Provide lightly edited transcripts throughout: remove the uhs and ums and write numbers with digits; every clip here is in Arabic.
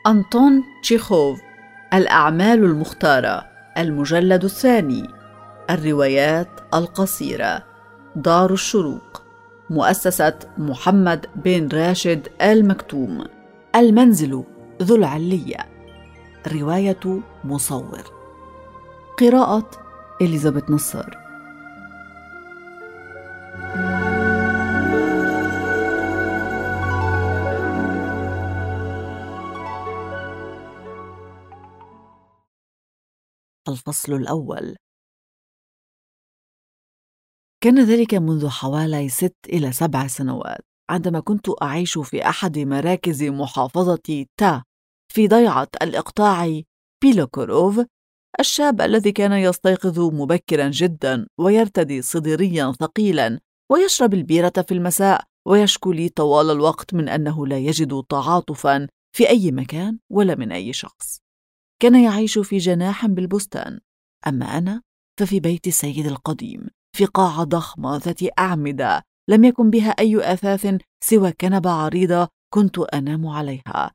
أنطون تشيخوف. الأعمال المختارة، المجلد الثاني. الروايات القصيرة. دار الشروق، مؤسسة محمد بن راشد آل مكتوم. المنزل ذو العلية، رواية مصور، قراءة إليزابيث نصار. الفصل الأول. كان ذلك منذ حوالي 6 إلى 7 سنوات، عندما كنت أعيش في أحد مراكز محافظة تا في ضيعة الإقطاع بيلوكوروف. الشاب الذي كان يستيقظ مبكرا جدا ويرتدي صدريا ثقيلا ويشرب البيرة في المساء ويشكو لي طوال الوقت من أنه لا يجد تعاطفا في أي مكان ولا من أي شخص. كان يعيش في جناح بالبستان، أما أنا ففي بيت السيد القديم في قاعة ضخمة ذات أعمدة لم يكن بها أي أثاث سوى كنبة عريضة كنت أنام عليها،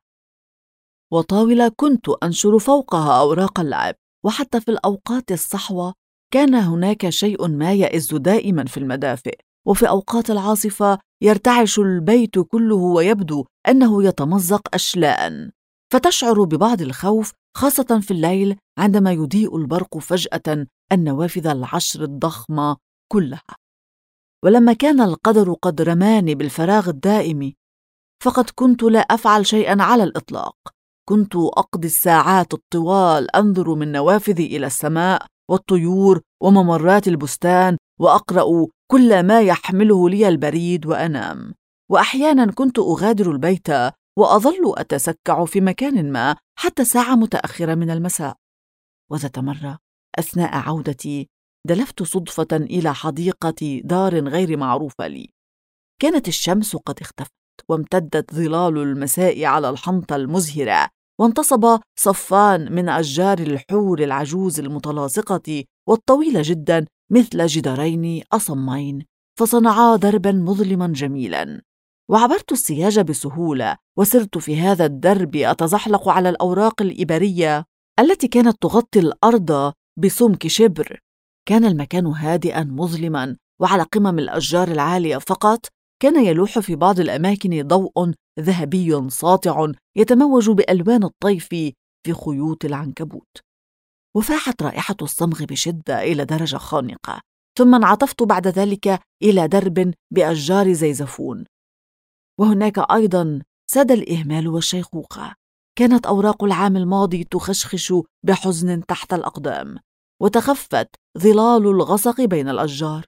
وطاولة كنت أنشر فوقها أوراق اللعب. وحتى في الأوقات الصحوة كان هناك شيء ما يئز دائما في المدافئ، وفي أوقات العاصفة يرتعش البيت كله ويبدو أنه يتمزق أشلاء، فتشعر ببعض الخوف خاصة في الليل عندما يضيء البرق فجأة النوافذ العشر الضخمة كلها. ولما كان القدر قد رماني بالفراغ الدائم فقد كنت لا أفعل شيئا على الإطلاق. كنت أقضي الساعات الطوال أنظر من نوافذي إلى السماء والطيور وممرات البستان، وأقرأ كل ما يحمله لي البريد وأنام. وأحيانا كنت أغادر البيت وأظل أتسكع في مكان ما حتى ساعة متأخرة من المساء. وذات مرة أثناء عودتي دلفت صدفة إلى حديقة دار غير معروفة لي. كانت الشمس قد اختفت، وامتدت ظلال المساء على الحنطة المزهرة، وانتصب صفان من أشجار الحور العجوز المتلاصقة والطويلة جدا مثل جدارين أصمين، فصنعا دربا مظلما جميلا. وعبرت السياج بسهولة، وسرت في هذا الدرب أتزحلق على الأوراق الإبرية التي كانت تغطي الأرض بسمك شبر. كان المكان هادئا مظلما، وعلى قمم الأشجار العالية فقط كان يلوح في بعض الأماكن ضوء ذهبي ساطع يتموج بألوان الطيف في خيوط العنكبوت. وفاحت رائحة الصمغ بشدة إلى درجة خانقة، ثم انعطفت بعد ذلك إلى درب بأشجار زيزفون. وهناك أيضا ساد الإهمال والشيخوخة. كانت أوراق العام الماضي تخشخش بحزن تحت الأقدام، وتخفت ظلال الغسق بين الأشجار.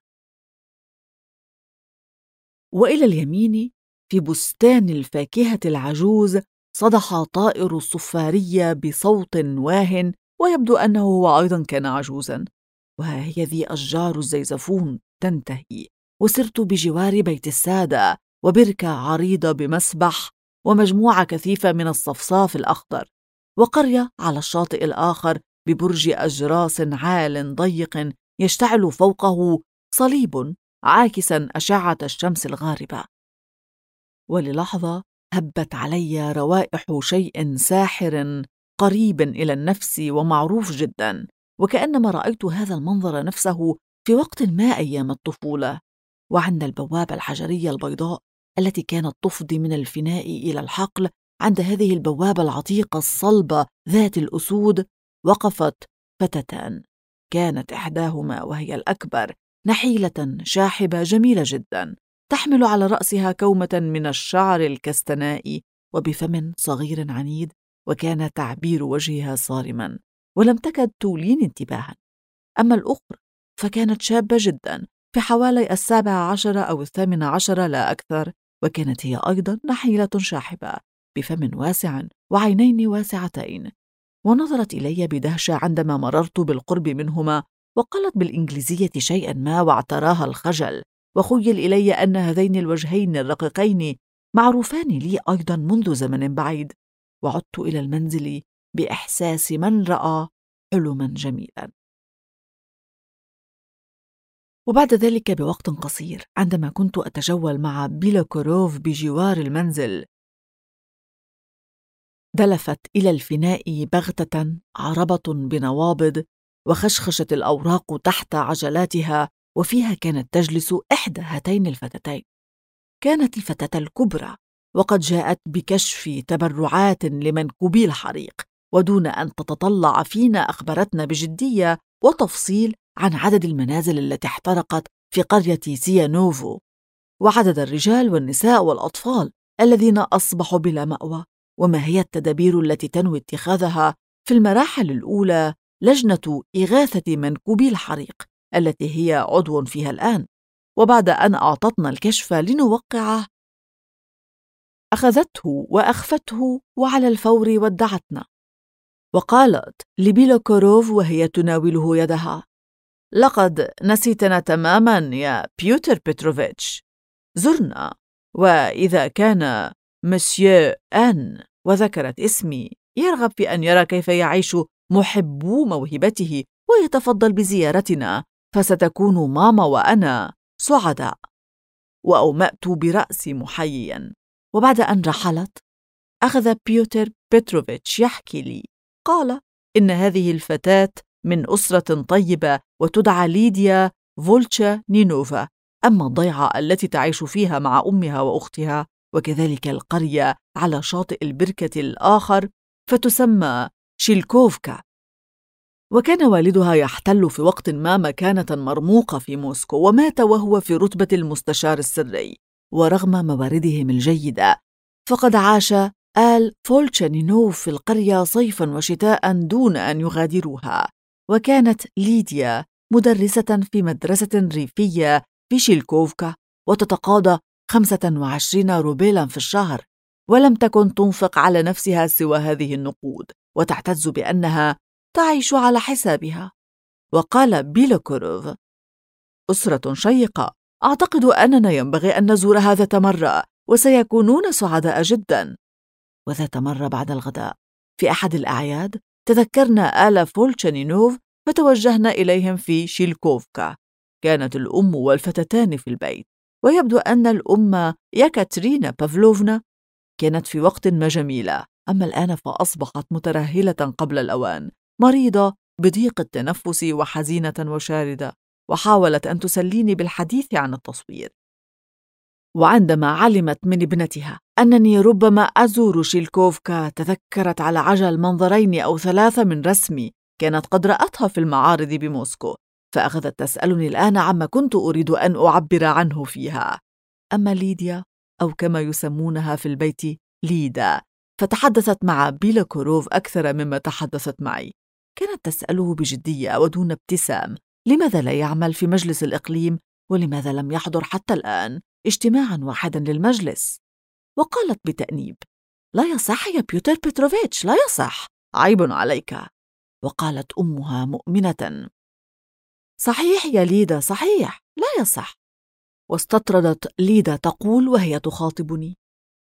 وإلى اليمين في بستان الفاكهة العجوز صدح طائر الصفارية بصوت واه، ويبدو أنه هو أيضا كان عجوزا. وها هي ذي أشجار الزيزفون تنتهي، وسرت بجوار بيت السادة وبركة عريضة بمسبح ومجموعة كثيفة من الصفصاف الأخضر، وقرية على الشاطئ الآخر ببرج أجراس عال ضيق يشتعل فوقه صليب عاكسا أشعة الشمس الغاربة. وللحظة هبت علي روائح شيء ساحر قريب إلى النفس ومعروف جدا، وكأنما رأيت هذا المنظر نفسه في وقت ما أيام الطفولة. وعند البوابة الحجرية البيضاء التي كانت تفضي من الفناء إلى الحقل، عند هذه البوابة العتيقة الصلبة ذات الأسود وقفت فتاتان. كانت إحداهما وهي الأكبر نحيلة شاحبة جميلة جدا، تحمل على رأسها كومة من الشعر الكستناء وبفم صغير عنيد، وكان تعبير وجهها صارما ولم تكد تولين انتباها. أما الأخرى فكانت شابة جدا في حوالي 17 أو 18 لا أكثر، وكانت هي أيضا نحيلة شاحبة بفم واسع وعينين واسعتين. ونظرت إلي بدهشة عندما مررت بالقرب منهما، وقالت بالإنجليزية شيئا ما واعتراها الخجل، وخيل إلي أن هذين الوجهين الرقيقين معروفان لي أيضا منذ زمن بعيد. وعدت إلى المنزل بإحساس من رأى حلما جميلا. وبعد ذلك بوقت قصير، عندما كنت أتجول مع بيلوكوروف بجوار المنزل، دلفت إلى الفناء بغتة عربة بنوابض، وخشخشت الأوراق تحت عجلاتها، وفيها كانت تجلس إحدى هاتين الفتاتين. كانت الفتاة الكبرى، وقد جاءت بكشف تبرعات لمنكوبي الحريق، ودون أن تتطلع فينا أخبرتنا بجدية وتفصيل عن عدد المنازل التي احترقت في قرية سيانوفو، وعدد الرجال والنساء والأطفال الذين أصبحوا بلا مأوى، وما هي التدابير التي تنوي اتخاذها في المراحل الأولى لجنة إغاثة منكوبي الحريق التي هي عضو فيها الآن. وبعد أن أعطتنا الكشف لنوقعه، أخذته وأخفته وعلى الفور ودعتنا، وقالت لبيلوكوروف وهي تناوله يدها: لقد نسيتنا تماما يا بيوتر بيتروفيتش، زرنا، وإذا كان مسيو أن، وذكرت اسمي، يرغب في أن يرى كيف يعيش محبو موهبته ويتفضل بزيارتنا، فستكون ماما وأنا سعداء. وأومأت برأسي محييا. وبعد أن رحلت، أخذ بيوتر بيتروفيتش يحكي لي، قال إن هذه الفتاة من أسرة طيبة وتدعى ليديا فولتشا نينوفا، أما الضيعة التي تعيش فيها مع أمها وأختها، وكذلك القرية على شاطئ البركة الآخر، فتسمى شيلكوفكا. وكان والدها يحتل في وقت ما مكانة مرموقة في موسكو، ومات وهو في رتبة المستشار السري. ورغم مواردهم الجيدة، فقد عاش آل فولتشانينوف في القرية صيفاً وشتاءً دون أن يغادروها. وكانت ليديا مدرسة في مدرسة ريفية في شيلكوفكا، وتتقاضى 25 روبيلاً في الشهر، ولم تكن تنفق على نفسها سوى هذه النقود، وتعتز بأنها تعيش على حسابها. وقال بيلوكوروف: أسرة شيقة، أعتقد أننا ينبغي أن نزورها ذات مرة، وسيكونون سعداء جدا. وذات مرة بعد الغداء في أحد الأعياد، تذكرنا آل فولتشانينوف، فتوجهنا إليهم في شيلكوفكا. كانت الأم والفتاتان في البيت، ويبدو أن الأم يكاترينا بافلوفنا كانت في وقت ما جميلة، أما الآن فأصبحت مترهلة قبل الأوان، مريضة بضيق التنفس وحزينة وشاردة، وحاولت أن تسليني بالحديث عن التصوير. وعندما علمت من ابنتها أنني ربما أزور شيلكوفكا، تذكرت على عجل منظرين أو 3 من رسمي كانت قد رأتها في المعارض بموسكو، فأخذت تسألني الآن عما كنت أريد أن أعبر عنه فيها. أما ليديا، أو كما يسمونها في البيت ليدا، فتحدثت مع بيلوكوروف أكثر مما تحدثت معي. كانت تسأله بجدية ودون ابتسام لماذا لا يعمل في مجلس الإقليم، ولماذا لم يحضر حتى الآن اجتماعاً واحداً للمجلس. وقالت بتأنيب: لا يصح يا بيوتر بيتروفيتش، لا يصح، عيب عليك. وقالت أمها مؤمنة: صحيح يا ليدا، صحيح، لا يصح. واستطردت ليدا تقول وهي تخاطبني: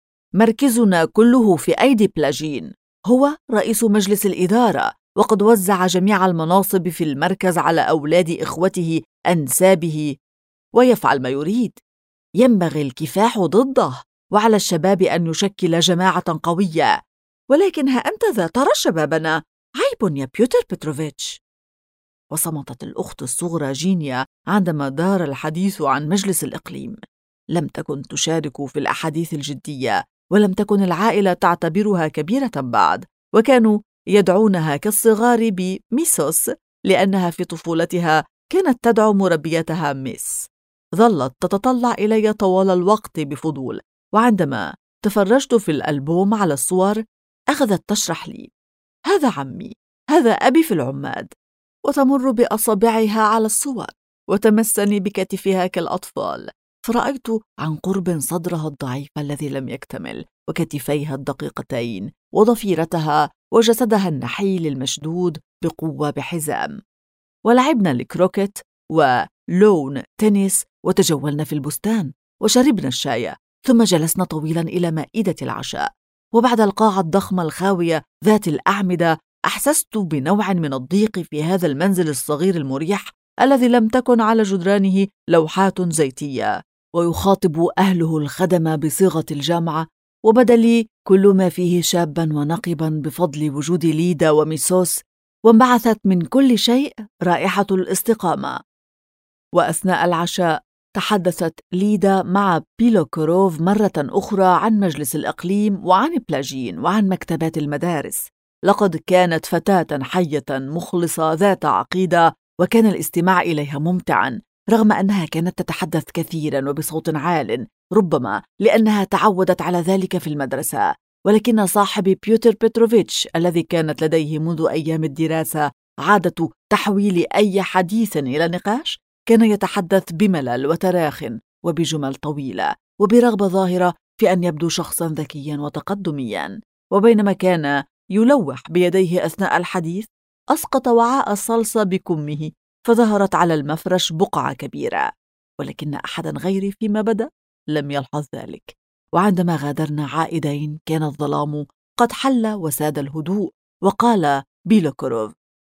مركزنا كله في أيدي بلاجين، هو رئيس مجلس الإدارة، وقد وزع جميع المناصب في المركز على أولاد إخوته أنسابه، ويفعل ما يريد. ينبغي الكفاح ضده، وعلى الشباب أن يشكل جماعة قوية. ولكن ها أنت ذا ترى شبابنا، عيب يا بيوتر بيتروفيتش. وصمتت الأخت الصغرى جينيا عندما دار الحديث عن مجلس الإقليم. لم تكن تشارك في الأحاديث الجدية، ولم تكن العائلة تعتبرها كبيرة بعد، وكانوا يدعونها كالصغار بميسوس، لأنها في طفولتها كانت تدعو مربيتها ميس. ظلت تتطلع إلي طوال الوقت بفضول، وعندما تفرجت في الألبوم على الصور أخذت تشرح لي: هذا عمي، هذا أبي في العماد، وتمر بأصابعها على الصور وتمسني بكتفها كالأطفال، فرأيت عن قرب صدرها الضعيف الذي لم يكتمل، وكتفيها الدقيقتين، وضفيرتها، وجسدها النحيل المشدود بقوة بحزام. ولعبنا الكروكت ولون تنس، وتجولنا في البستان، وشربنا الشاي، ثم جلسنا طويلا إلى مائدة العشاء. وبعد القاعة الضخمة الخاوية ذات الأعمدة، أحسست بنوع من الضيق في هذا المنزل الصغير المريح الذي لم تكن على جدرانه لوحات زيتية، ويخاطب أهله الخدم بصيغة الجمع: وبدا لي كل ما فيه شابا ونقبا بفضل وجود ليدا وميسوس، وانبعثت من كل شيء رائحة الاستقامة. وأثناء العشاء تحدثت ليدا مع بيلوكوروف مرة أخرى عن مجلس الإقليم وعن بلاجين وعن مكتبات المدارس. لقد كانت فتاة حية مخلصة ذات عقيدة، وكان الاستماع إليها ممتعاً رغم أنها كانت تتحدث كثيراً وبصوت عال، ربما لأنها تعودت على ذلك في المدرسة. ولكن صاحبي بيوتر بيتروفيتش الذي كانت لديه منذ أيام الدراسة عادة تحويل أي حديث إلى نقاش كان يتحدث بملل وتراخٍ وبجمل طويلة وبرغبة ظاهرة في أن يبدو شخصاً ذكياً وتقدمياً. وبينما كان يلوح بيديه أثناء الحديث، أسقط وعاء الصلصة بكمه، فظهرت على المفرش بقعة كبيرة، ولكن أحداً غيري فيما بدا لم يلحظ ذلك. وعندما غادرنا عائدين كان الظلام قد حل وساد الهدوء، وقال بيلوكوروف: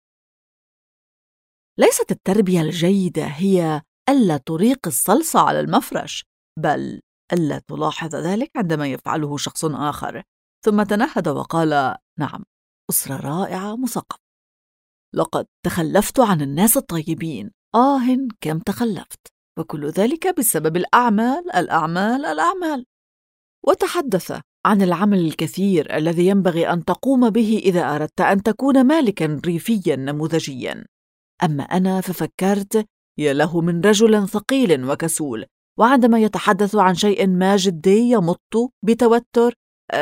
ليست التربية الجيدة هي ألا تريق الصلصة على المفرش، بل ألا تلاحظ ذلك عندما يفعله شخص آخر. ثم تنهد وقال: نعم، أسرة رائعة مثقفة. لقد تخلفت عن الناس الطيبين، كم تخلفت، وكل ذلك بسبب الأعمال الأعمال الأعمال. وتحدث عن العمل الكثير الذي ينبغي أن تقوم به إذا أردت أن تكون مالكاً ريفياً نموذجياً. أما أنا ففكرت: يا له من رجل ثقيل وكسول، وعندما يتحدث عن شيء ما جدي يمط بتوتر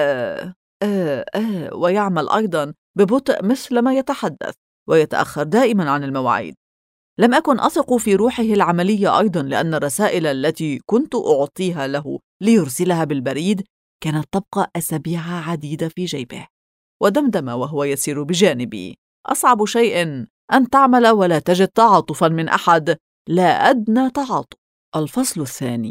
ويعمل أيضاً ببطء مثل ما يتحدث، ويتأخر دائماً عن المواعيد. لم أكن أثق في روحه العملية أيضاً، لأن الرسائل التي كنت أعطيها له ليرسلها بالبريد كانت تبقى أسابيع عديدة في جيبه. ودمدم وهو يسير بجانبي: أصعب شيء أن تعمل ولا تجد تعاطفاً من أحد، لا أدنى تعاطف. الفصل الثاني.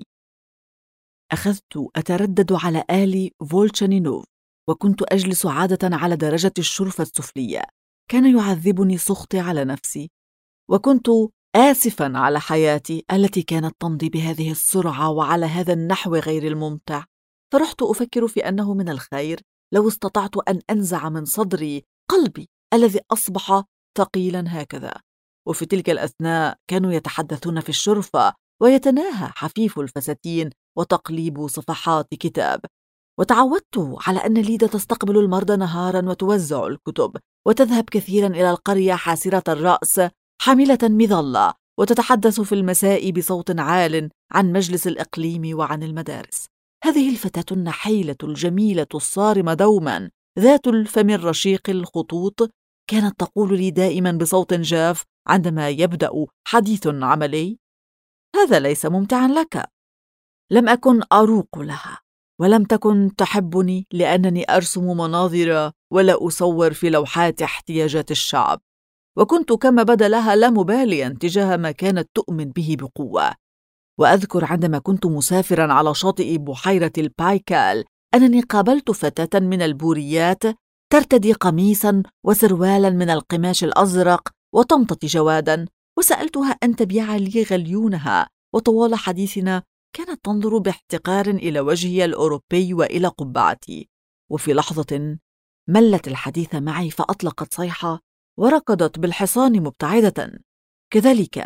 أخذت أتردد على آل فولتشانينوف، وكنت أجلس عادة على درجة الشرفة السفلية. كان يعذبني سخطي على نفسي، وكنت آسفاً على حياتي التي كانت تمضي بهذه السرعة وعلى هذا النحو غير الممتع. فرحت أفكر في أنه من الخير لو استطعت أن أنزع من صدري قلبي الذي أصبح ثقيلاً هكذا. وفي تلك الأثناء كانوا يتحدثون في الشرفة، ويتناهى حفيف الفساتين وتقليب صفحات كتاب. وتعودت على أن ليدا تستقبل المرضى نهاراً وتوزع الكتب، وتذهب كثيراً إلى القرية حاسرة الرأس حاملة مظلة، وتتحدث في المساء بصوت عال عن مجلس الإقليم وعن المدارس. هذه الفتاة النحيلة الجميلة الصارمة دوماً ذات الفم الرشيق الخطوط كانت تقول لي دائماً بصوت جاف عندما يبدأ حديث عملي: هذا ليس ممتعاً لك. لم أكن أروق لها، ولم تكن تحبني لأنني أرسم مناظر ولا أصور في لوحات احتياجات الشعب، وكنت كما بدا لها لا مباليا تجاه ما كانت تؤمن به بقوة. وأذكر عندما كنت مسافرا على شاطئ بحيرة البايكال أنني قابلت فتاة من البوريات ترتدي قميصا وسروالا من القماش الأزرق وتمتطي جوادا، وسألتها أن تبيع لي غليونها. وطوال حديثنا كانت تنظر باحتقار إلى وجهي الأوروبي وإلى قبعتي. وفي لحظة ملت الحديث معي فأطلقت صيحة وركضت بالحصان مبتعدة. كذلك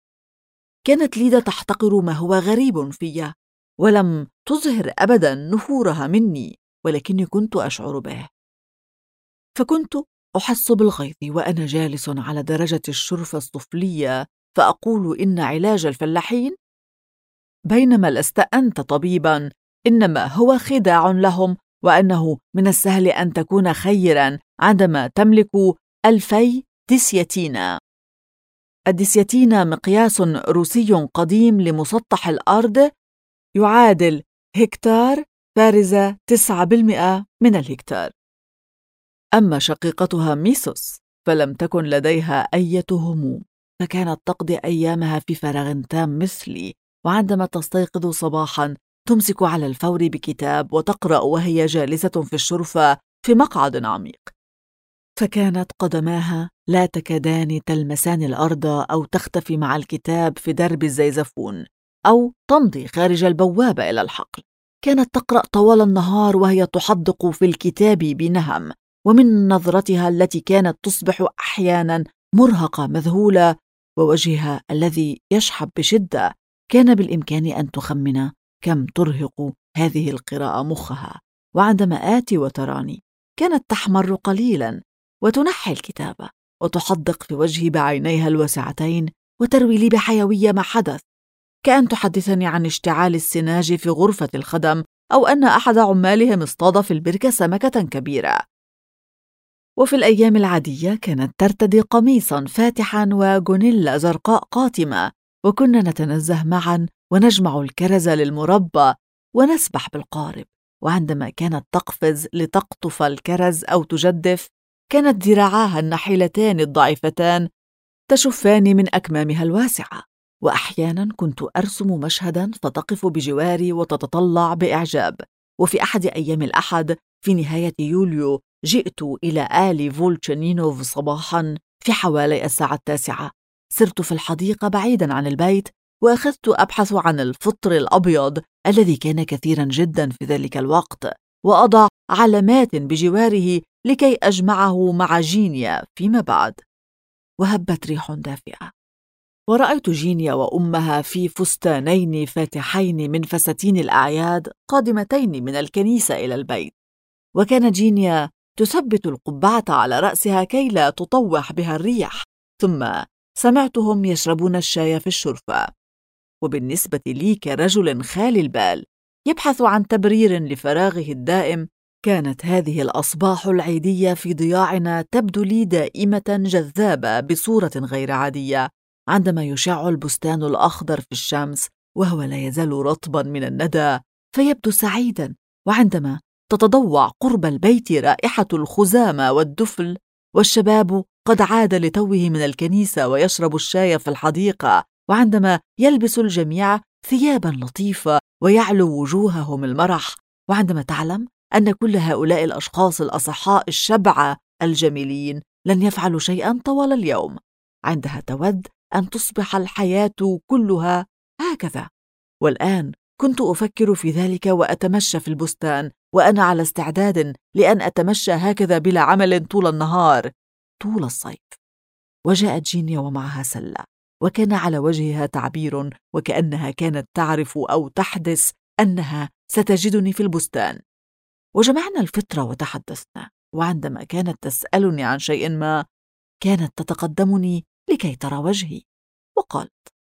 كانت ليدا تحتقر ما هو غريب في، ولم تظهر أبدا نفورها مني، ولكني كنت أشعر به. فكنت أحس بالغيظ وأنا جالس على درجة الشرفة السفلية، فأقول: إن علاج الفلاحين، بينما لست أنت طبيبا، إنما هو خداع لهم، وأنه من السهل أن تكون خيرا عندما تملك 2000 ديسياتينا. الديسياتينا مقياس روسي قديم لمسطح الأرض، يعادل هكتار بارزة 9% من الهكتار. أما شقيقتها ميسوس فلم تكن لديها أي هموم، فكانت تقضي أيامها في فراغ تام مثلي، وعندما تستيقظ صباحا تمسك على الفور بكتاب وتقرأ وهي جالسة في الشرفة في مقعد عميق. فكانت قدماها لا تكادان تلمسان الأرض، أو تختفي مع الكتاب في درب الزيزفون، أو تمضي خارج البوابة إلى الحقل. كانت تقرأ طوال النهار وهي تحدق في الكتاب بنهم، ومن نظرتها التي كانت تصبح أحيانا مرهقة مذهولة ووجهها الذي يشحب بشدة، كان بالإمكان أن تخمن كم ترهق هذه القراءة مخها. وعندما آتي وتراني كانت تحمر قليلا وتنحي الكتاب وتحدق في وجهي بعينيها الواسعتين وتروي لي بحيوية ما حدث، كأن تحدثني عن اشتعال السناج في غرفة الخدم أو أن أحد عمالهم اصطاد في البركة سمكة كبيرة. وفي الأيام العادية كانت ترتدي قميصاً فاتحاً وجونيلا زرقاء قاتمة، وكنا نتنزه معاً ونجمع الكرز للمربى ونسبح بالقارب. وعندما كانت تقفز لتقطف الكرز أو تجدف، كانت ذراعاها النحيلتان الضعيفتان تشفان من أكمامها الواسعة. وأحياناً كنت أرسم مشهداً فتقف بجواري وتتطلع بإعجاب. وفي أحد أيام الأحد في نهاية يوليو جئت إلى آل فولتشانينوف صباحاً في حوالي الساعة 9. سرت في الحديقة بعيداً عن البيت وأخذت أبحث عن الفطر الأبيض الذي كان كثيراً جداً في ذلك الوقت، وأضع علامات بجواره لكي أجمعه مع جينيا فيما بعد. وهبت ريح دافئة، ورأيت جينيا وأمها في فستانين فاتحين من فساتين الأعياد قادمتين من الكنيسة إلى البيت. وكانت جينيا تثبت القبعة على رأسها كي لا تطوح بها الريح، ثم سمعتهم يشربون الشاي في الشرفة. وبالنسبة لي كرجل خالي البال يبحث عن تبرير لفراغه الدائم، كانت هذه الأصباح العيدية في ضياعنا تبدو لي دائمة جذابة بصورة غير عادية، عندما يشع البستان الأخضر في الشمس وهو لا يزال رطبا من الندى فيبدو سعيدا، وعندما تتضوع قرب البيت رائحة الخزامة والدفل، والشباب قد عاد لتوه من الكنيسة ويشرب الشاي في الحديقة، وعندما يلبس الجميع ثيابا لطيفة ويعلو وجوههم المرح، وعندما تعلم أن كل هؤلاء الأشخاص الأصحاء الشبعة الجميلين لن يفعلوا شيئا طوال اليوم، عندها تود أن تصبح الحياة كلها هكذا. والآن كنت أفكر في ذلك وأتمشى في البستان، وأنا على استعداد لأن أتمشى هكذا بلا عمل طول النهار طول الصيف. وجاءت جينيا ومعها سلة، وكان على وجهها تعبير وكأنها كانت تعرف أو تحدث أنها ستجدني في البستان. وجمعنا الفطر وتحدثنا، وعندما كانت تسألني عن شيء ما كانت تتقدمني لكي ترى وجهي، وقالت: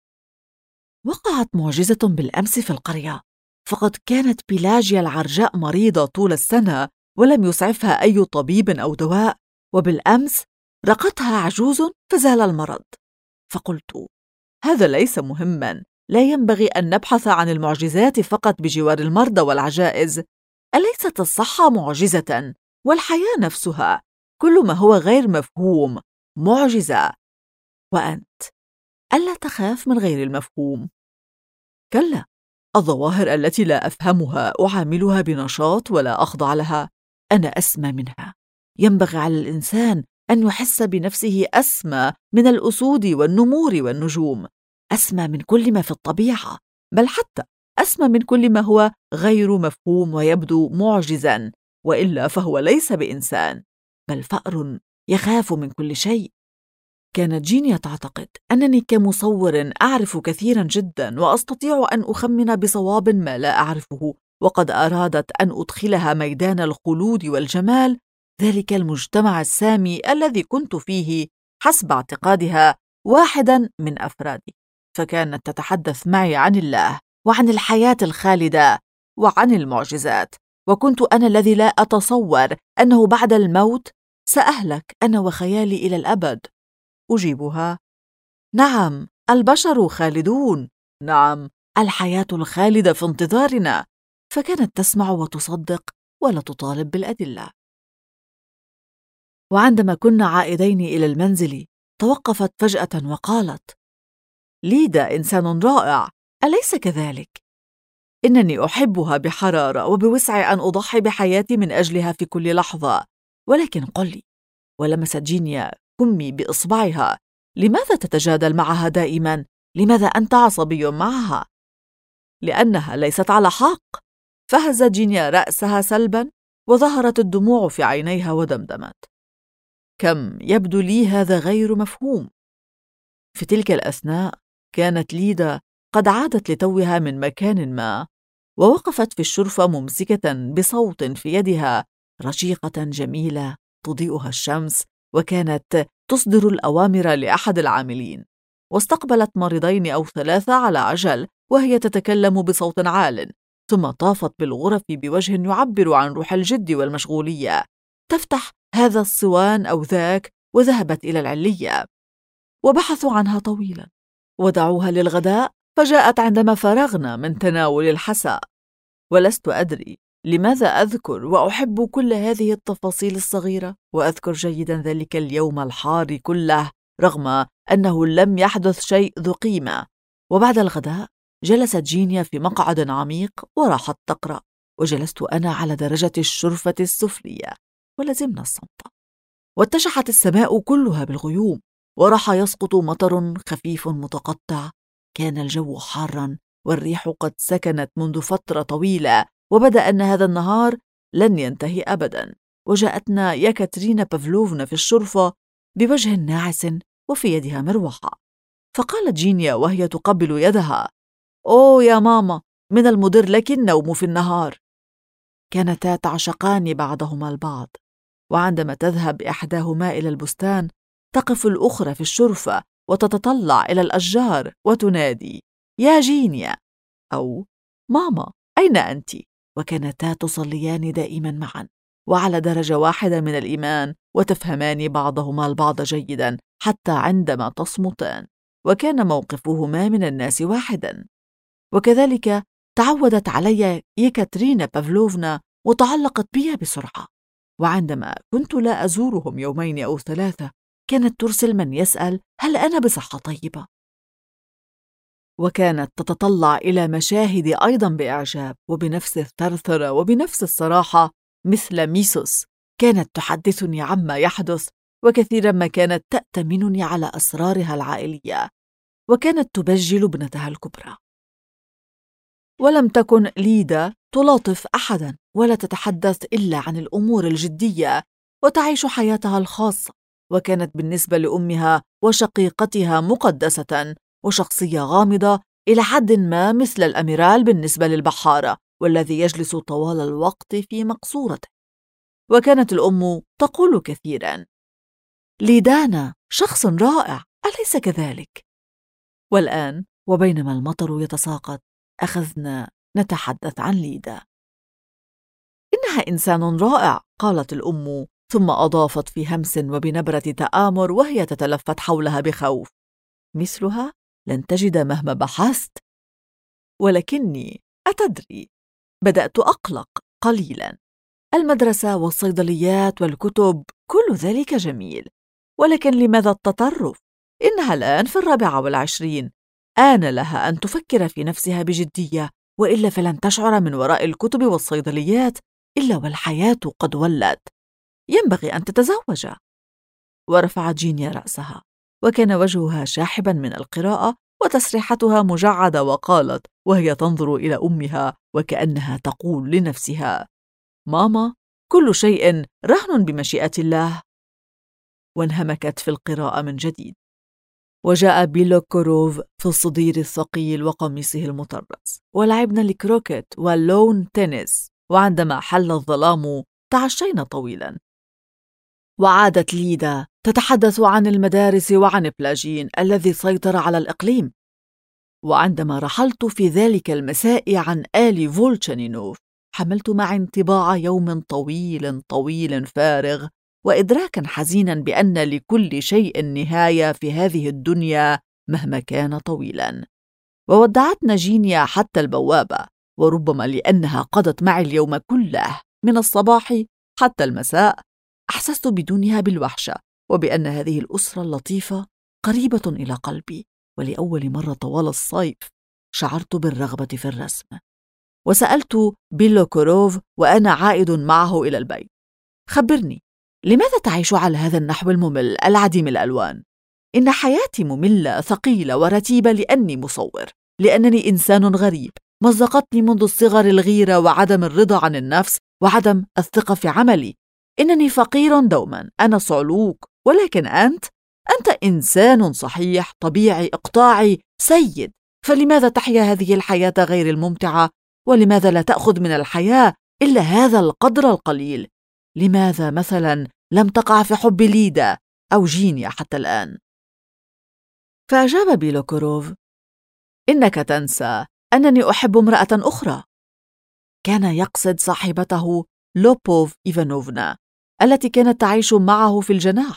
وقعت معجزة بالأمس في القرية، فقد كانت بيلاجيا العرجاء مريضة طول السنة ولم يسعفها أي طبيب أو دواء، وبالأمس رقتها عجوز فزال المرض. فقلت: هذا ليس مهما، لا ينبغي أن نبحث عن المعجزات فقط بجوار المرضى والعجائز. أليست الصحة معجزة؟ والحياة نفسها كل ما هو غير مفهوم معجزة. وأنت ألا تخاف من غير المفهوم؟ كلا، الظواهر التي لا أفهمها أعاملها بنشاط ولا أخضع لها. أنا أسمى منها. ينبغي على الإنسان أن يحس بنفسه أسمى من الأسود والنمور والنجوم، أسمى من كل ما في الطبيعة، بل حتى أسمى من كل ما هو غير مفهوم ويبدو معجزاً، وإلا فهو ليس بإنسان، بل فأر يخاف من كل شيء. كانت جينيا تعتقد أنني كمصور أعرف كثيراً جداً وأستطيع أن أخمن بصواب ما لا أعرفه، وقد أرادت أن أدخلها ميدان الخلود والجمال، ذلك المجتمع السامي الذي كنت فيه حسب اعتقادها واحداً من أفرادي. فكانت تتحدث معي عن الله وعن الحياة الخالدة وعن المعجزات، وكنت أنا الذي لا أتصور أنه بعد الموت سأهلك أنا وخيالي إلى الأبد. أجيبها: نعم، البشر خالدون، نعم، الحياة الخالدة في انتظارنا. فكانت تسمع وتصدق ولا تطالب بالأدلة. وعندما كنا عائدين إلى المنزل توقفت فجأة وقالت: ليدا إنسان رائع، أليس كذلك؟ إنني أحبها بحرارة وبوسع أن أضحي بحياتي من أجلها في كل لحظة، ولكن قل لي، ولمست جينيا كمي بإصبعها، لماذا تتجادل معها دائما؟ لماذا أنت عصبي معها؟ لأنها ليست على حق. فهزت جينيا رأسها سلبا وظهرت الدموع في عينيها ودمدمت: كم يبدو لي هذا غير مفهوم. في تلك الأثناء كانت ليدا قد عادت لتوها من مكان ما، ووقفت في الشرفة ممسكة بصوت في يدها رشيقة جميلة تضيئها الشمس، وكانت تصدر الأوامر لأحد العاملين، واستقبلت مريضين أو 3 على عجل وهي تتكلم بصوت عال، ثم طافت بالغرف بوجه يعبر عن روح الجد والمشغولية، تفتح هذا الصوان أو ذاك، وذهبت إلى العلية وبحثوا عنها طويلا ودعوها للغداء، فجاءت عندما فرغنا من تناول الحساء. ولست أدري لماذا أذكر وأحب كل هذه التفاصيل الصغيرة، وأذكر جيدا ذلك اليوم الحار كله رغم أنه لم يحدث شيء ذو قيمة. وبعد الغداء جلست جينيا في مقعد عميق وراحت تقرأ، وجلست أنا على درجة الشرفة السفلية، ولزمنا الصمت. واتشحت السماء كلها بالغيوم، وراح يسقط مطر خفيف متقطع. كان الجو حارا والريح قد سكنت منذ فترة طويلة، وبدا أن هذا النهار لن ينتهي أبدا. وجاءتنا يكاترينا بافلوفنا في الشرفة بوجه ناعس وفي يدها مروحة، فقالت جينيا وهي تقبل يدها: أوه يا ماما، من المضر لك النوم في النهار. كانتا تعشقان بعضهما البعض، وعندما تذهب إحداهما إلى البستان تقف الأخرى في الشرفة وتتطلع إلى الأشجار وتنادي: يا جينيا، أو ماما أين أنت؟ وكانتا تصليان دائما معا وعلى درجة واحدة من الإيمان، وتفهمان بعضهما البعض جيدا حتى عندما تصمتان، وكان موقفهما من الناس واحدا. وكذلك تعودت علي يكاترينا بافلوفنا وتعلقت بي بسرعة، وعندما كنت لا أزورهم 2 أو 3 كانت ترسل من يسأل هل أنا بصحة طيبة. وكانت تتطلع إلى مشاهدي أيضا بإعجاب وبنفس الثرثرة وبنفس الصراحة مثل ميسوس. كانت تحدثني عما يحدث، وكثيرا ما كانت تأتمنني على أسرارها العائلية، وكانت تبجل ابنتها الكبرى. ولم تكن ليدا تلاطف أحدا ولا تتحدث إلا عن الأمور الجدية، وتعيش حياتها الخاصة. وكانت بالنسبة لأمها وشقيقتها مقدسة وشخصية غامضة إلى حد ما مثل الأميرال بالنسبة للبحارة والذي يجلس طوال الوقت في مقصورته. وكانت الأم تقول كثيرا: ليدانا شخص رائع، أليس كذلك؟ والآن وبينما المطر يتساقط أخذنا نتحدث عن ليدا. إنها إنسان رائع، قالت الأم، ثم أضافت في همس وبنبرة تآمر وهي تتلفت حولها بخوف: مثلها لن تجد مهما بحثت. ولكني أتدري، بدأت أقلق قليلا. المدرسة والصيدليات والكتب كل ذلك جميل، ولكن لماذا التطرف؟ إنها الآن في 24، آن لها أن تفكر في نفسها بجدية، وإلا فلن تشعر من وراء الكتب والصيدليات إلا والحياة قد ولت. ينبغي أن تتزوج. ورفعت جينيا رأسها، وكان وجهها شاحبا من القراءة وتسريحتها مجعدة، وقالت وهي تنظر إلى أمها وكأنها تقول لنفسها: ماما، كل شيء رهن بمشيئة الله. وانهمكت في القراءة من جديد. وجاء بيلوكوروف في الصدير الثقيل وقميصه المطرز، ولعبنا الكروكت واللون تنس، وعندما حل الظلام تعشينا طويلا. وعادت ليدا تتحدث عن المدارس وعن بلاجين الذي سيطر على الإقليم. وعندما رحلت في ذلك المساء عن آل فولتشانينوف حملت معي انطباع يوم طويل طويل فارغ، وإدراكا حزينا بأن لكل شيء نهاية في هذه الدنيا مهما كان طويلا. وودعتنا جينيا حتى البوابة، وربما لأنها قضت معي اليوم كله من الصباح حتى المساء أحسست بدونها بالوحشة، وبأن هذه الأسرة اللطيفة قريبة إلى قلبي. ولأول مرة طوال الصيف شعرت بالرغبة في الرسم. وسألت بيلوكوروف وأنا عائد معه إلى البيت: خبرني، لماذا تعيش على هذا النحو الممل العديم الألوان؟ إن حياتي مملة ثقيلة ورتيبة لأني مصور، لأنني إنسان غريب، مزقتني منذ الصغر الغيرة وعدم الرضا عن النفس وعدم الثقة في عملي. إنني فقير دوما، أنا صعلوك، ولكن أنت إنسان صحيح، طبيعي، إقطاعي، سيد. فلماذا تحيا هذه الحياة غير الممتعة؟ ولماذا لا تأخذ من الحياة إلا هذا القدر القليل؟ لماذا مثلا لم تقع في حب ليدا أو جينيا حتى الآن؟ فأجاب بيلوكوروف: إنك تنسى أنني أحب امرأة أخرى. كان يقصد صاحبته لوبوف إيفانوفنا التي كانت تعيش معه في الجناح.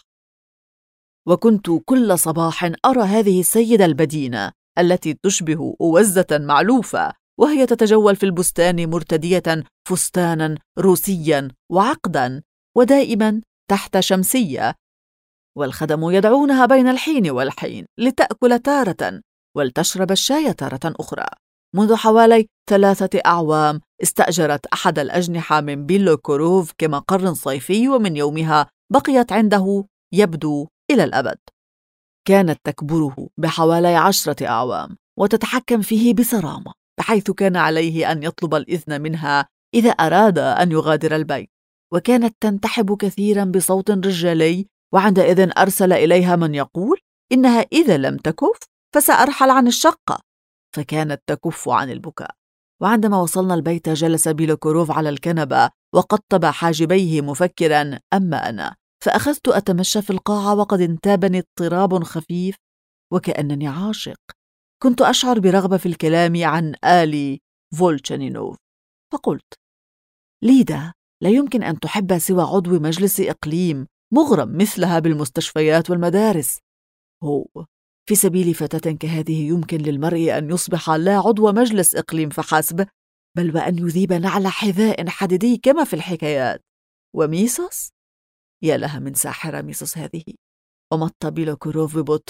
وكنت كل صباح أرى هذه السيدة البدينة التي تشبه أوزة معلوفة وهي تتجول في البستان مرتدية فستانا روسيا وعقدا، ودائما تحت شمسية، والخدم يدعونها بين الحين والحين لتأكل تارة ولتشرب الشاي تارة أخرى. منذ حوالي 3 أعوام استأجرت أحد الأجنحة من بيلوكوروف كمقر صيفي، ومن يومها بقيت عنده يبدو إلى الأبد. كانت تكبره بحوالي 10 أعوام وتتحكم فيه بصرامة، بحيث كان عليه أن يطلب الإذن منها إذا أراد أن يغادر البيت. وكانت تنتحب كثيرا بصوت رجالي، وعندئذ أرسل إليها من يقول إنها إذا لم تكف فسأرحل عن الشقة، فكانت تكف عن البكاء. وعندما وصلنا البيت جلس بيلوكوروف على الكنبة وقطب حاجبيه مفكرا، أما أنا فأخذت أتمشى في القاعة وقد انتابني اضطراب خفيف وكأنني عاشق. كنت أشعر برغبة في الكلام عن آلي فولتشانينوف، فقلت: ليدا لا يمكن أن تحب سوى عضو مجلس إقليم مغرم مثلها بالمستشفيات والمدارس. هو في سبيل فتاة كهذه يمكن للمرء أن يصبح لا عضو مجلس إقليم فحسب، بل وأن يذيب نعل حذاء حديدي كما في الحكايات. وميسوس؟ يا لها من ساحرة ميسوس هذه. ومط بيلوكوروف ببطء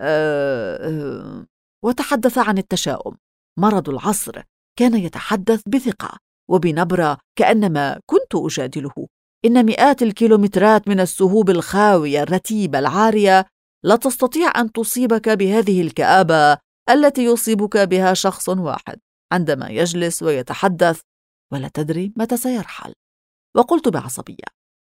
وتحدث عن التشاؤم، مرض العصر. كان يتحدث بثقة وبنبرة كأنما كنت أجادله. إن مئات الكيلومترات من السهوب الخاوية الرتيبة العارية لا تستطيع أن تصيبك بهذه الكآبة التي يصيبك بها شخص واحد عندما يجلس ويتحدث ولا تدري متى سيرحل. وقلت بعصبية: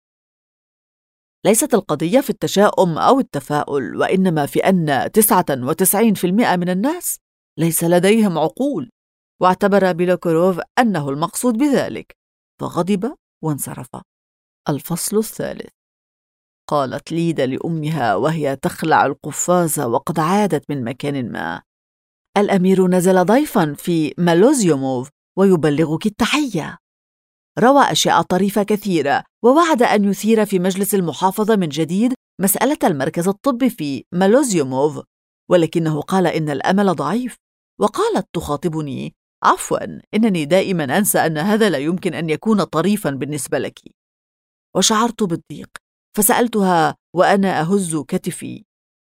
ليست القضية في التشاؤم أو التفاؤل، وإنما في أن 99% من الناس ليس لديهم عقول. واعتبر بيلوكوروف أنه المقصود بذلك، فغضب وانصرف. الفصل الثالث. قالت ليدا لأمها وهي تخلع القفاز وقد عادت من مكان ما: الأمير نزل ضيفا في مالوزيوموف ويبلغك التحية. روى أشياء طريفة كثيرة، ووعد أن يثير في مجلس المحافظة من جديد مسألة المركز الطبي في مالوزيوموف، ولكنه قال إن الأمل ضعيف. وقالت تخاطبني: عفواً، إنني دائما أنسى أن هذا لا يمكن أن يكون طريفاً بالنسبة لك. وشعرت بالضيق، فسألتها وأنا أهز كتفي: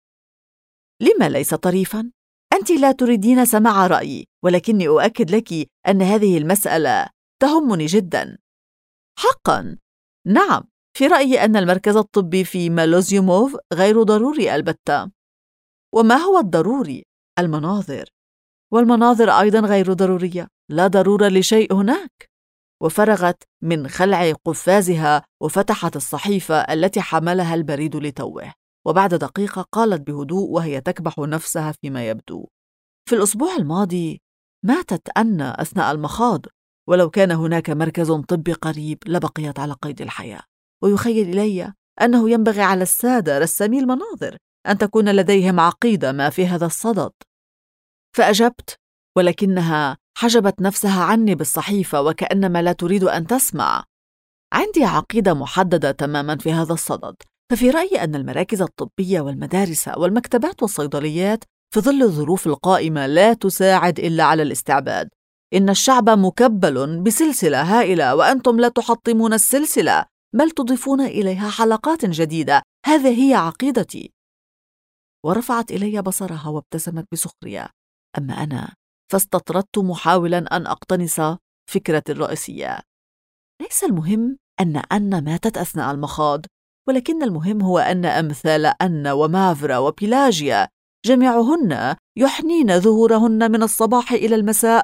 لما ليس طريفاً؟ أنت لا تريدين سماع رأيي، ولكني أؤكد لك أن هذه المسألة تهمني جداً. حقاً، نعم، في رأيي أن المركز الطبي في مالوزيوموف غير ضروري البتة. وما هو الضروري؟ المناظر، والمناظر أيضاً غير ضرورية، لا ضرورة لشيء هناك. وفرغت من خلع قفازها وفتحت الصحيفة التي حملها البريد لتوه. وبعد دقيقة قالت بهدوء وهي تكبح نفسها فيما يبدو: في الأسبوع الماضي ماتت أنا أثناء المخاض، ولو كان هناك مركز طبي قريب لبقيت على قيد الحياة. ويخيل إلي أنه ينبغي على السادة رسامي المناظر أن تكون لديهم عقيدة ما في هذا الصدد. فأجبت، ولكنها حجبت نفسها عني بالصحيفة وكأنما لا تريد أن تسمع. عندي عقيدة محددة تماما في هذا الصدد، ففي رأيي أن المراكز الطبية والمدارس والمكتبات والصيدليات في ظل الظروف القائمة لا تساعد إلا على الاستعباد. إن الشعب مكبل بسلسلة هائلة، وأنتم لا تحطمون السلسلة بل تضيفون إليها حلقات جديدة. هذه هي عقيدتي. ورفعت إلي بصرها وابتسمت بسخرية. أما أنا فاستطردت محاولا أن أقتنص فكرة الرئيسية: ليس المهم أن ماتت أثناء المخاض، ولكن المهم هو أن أمثال أن ومافرا وبيلاجيا جميعهن يحنين ظهورهن من الصباح إلى المساء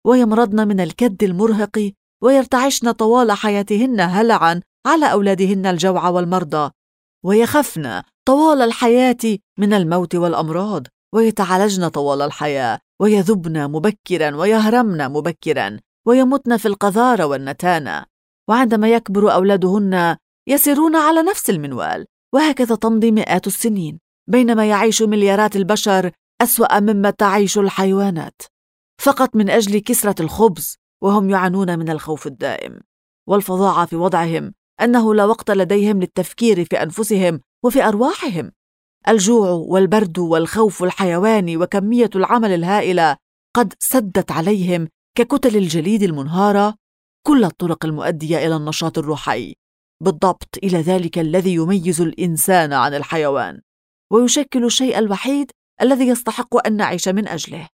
ويمرضن من الكد المرهق ويرتعشن طوال حياتهن هلعا على أولادهن الجوع والمرضى، ويخفن طوال الحياة من الموت والأمراض، ويتعالجن طوال الحياة، ويذبن مبكرا ويهرمن مبكرا، ويمتن في القذارة والنتانة. وعندما يكبر أولادهن يسيرون على نفس المنوال، وهكذا تمضي مئات السنين، بينما يعيش مليارات البشر أسوأ مما تعيش الحيوانات، فقط من أجل كسرة الخبز، وهم يعانون من الخوف الدائم والفظاعة في وضعهم، أنه لا وقت لديهم للتفكير في أنفسهم وفي أرواحهم. الجوع والبرد والخوف الحيواني وكمية العمل الهائلة قد سدت عليهم ككتل الجليد المنهارة كل الطرق المؤدية إلى النشاط الروحي، بالضبط إلى ذلك الذي يميز الإنسان عن الحيوان، ويشكل الشيء الوحيد الذي يستحق أن نعيش من أجله.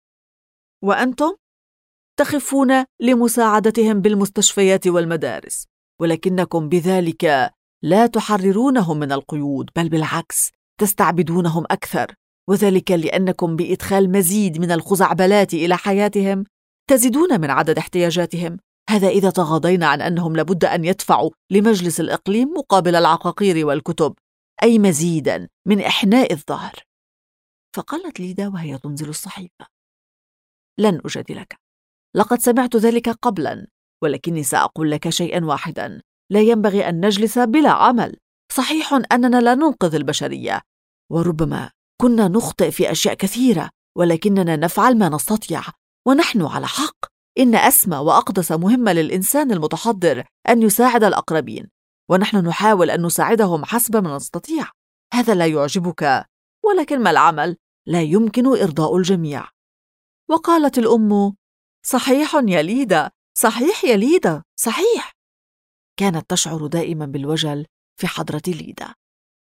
وأنتم تخفون لمساعدتهم بالمستشفيات والمدارس، ولكنكم بذلك لا تحررونهم من القيود، بل بالعكس تستعبدونهم أكثر، وذلك لأنكم بإدخال مزيد من الخزعبلات إلى حياتهم تزيدون من عدد احتياجاتهم. هذا إذا تغاضينا عن أنهم لابد أن يدفعوا لمجلس الإقليم مقابل العقاقير والكتب، أي مزيداً من إحناء الظهر. فقالت ليدا وهي تنزل الصحيفة: لن أجادلك، لقد سمعت ذلك قبلاً، ولكني سأقول لك شيئاً واحداً: لا ينبغي أن نجلس بلا عمل. صحيح أننا لا ننقذ البشرية، وربما كنا نخطئ في أشياء كثيرة، ولكننا نفعل ما نستطيع، ونحن على حق. إن أسمى وأقدس مهمة للإنسان المتحضر أن يساعد الأقربين، ونحن نحاول أن نساعدهم حسب ما نستطيع. هذا لا يعجبك، ولكن ما العمل؟ لا يمكن إرضاء الجميع. وقالت الأم: صحيح يا ليدا، صحيح يا ليدا، صحيح. كانت تشعر دائما بالوجل في حضرة ليدا،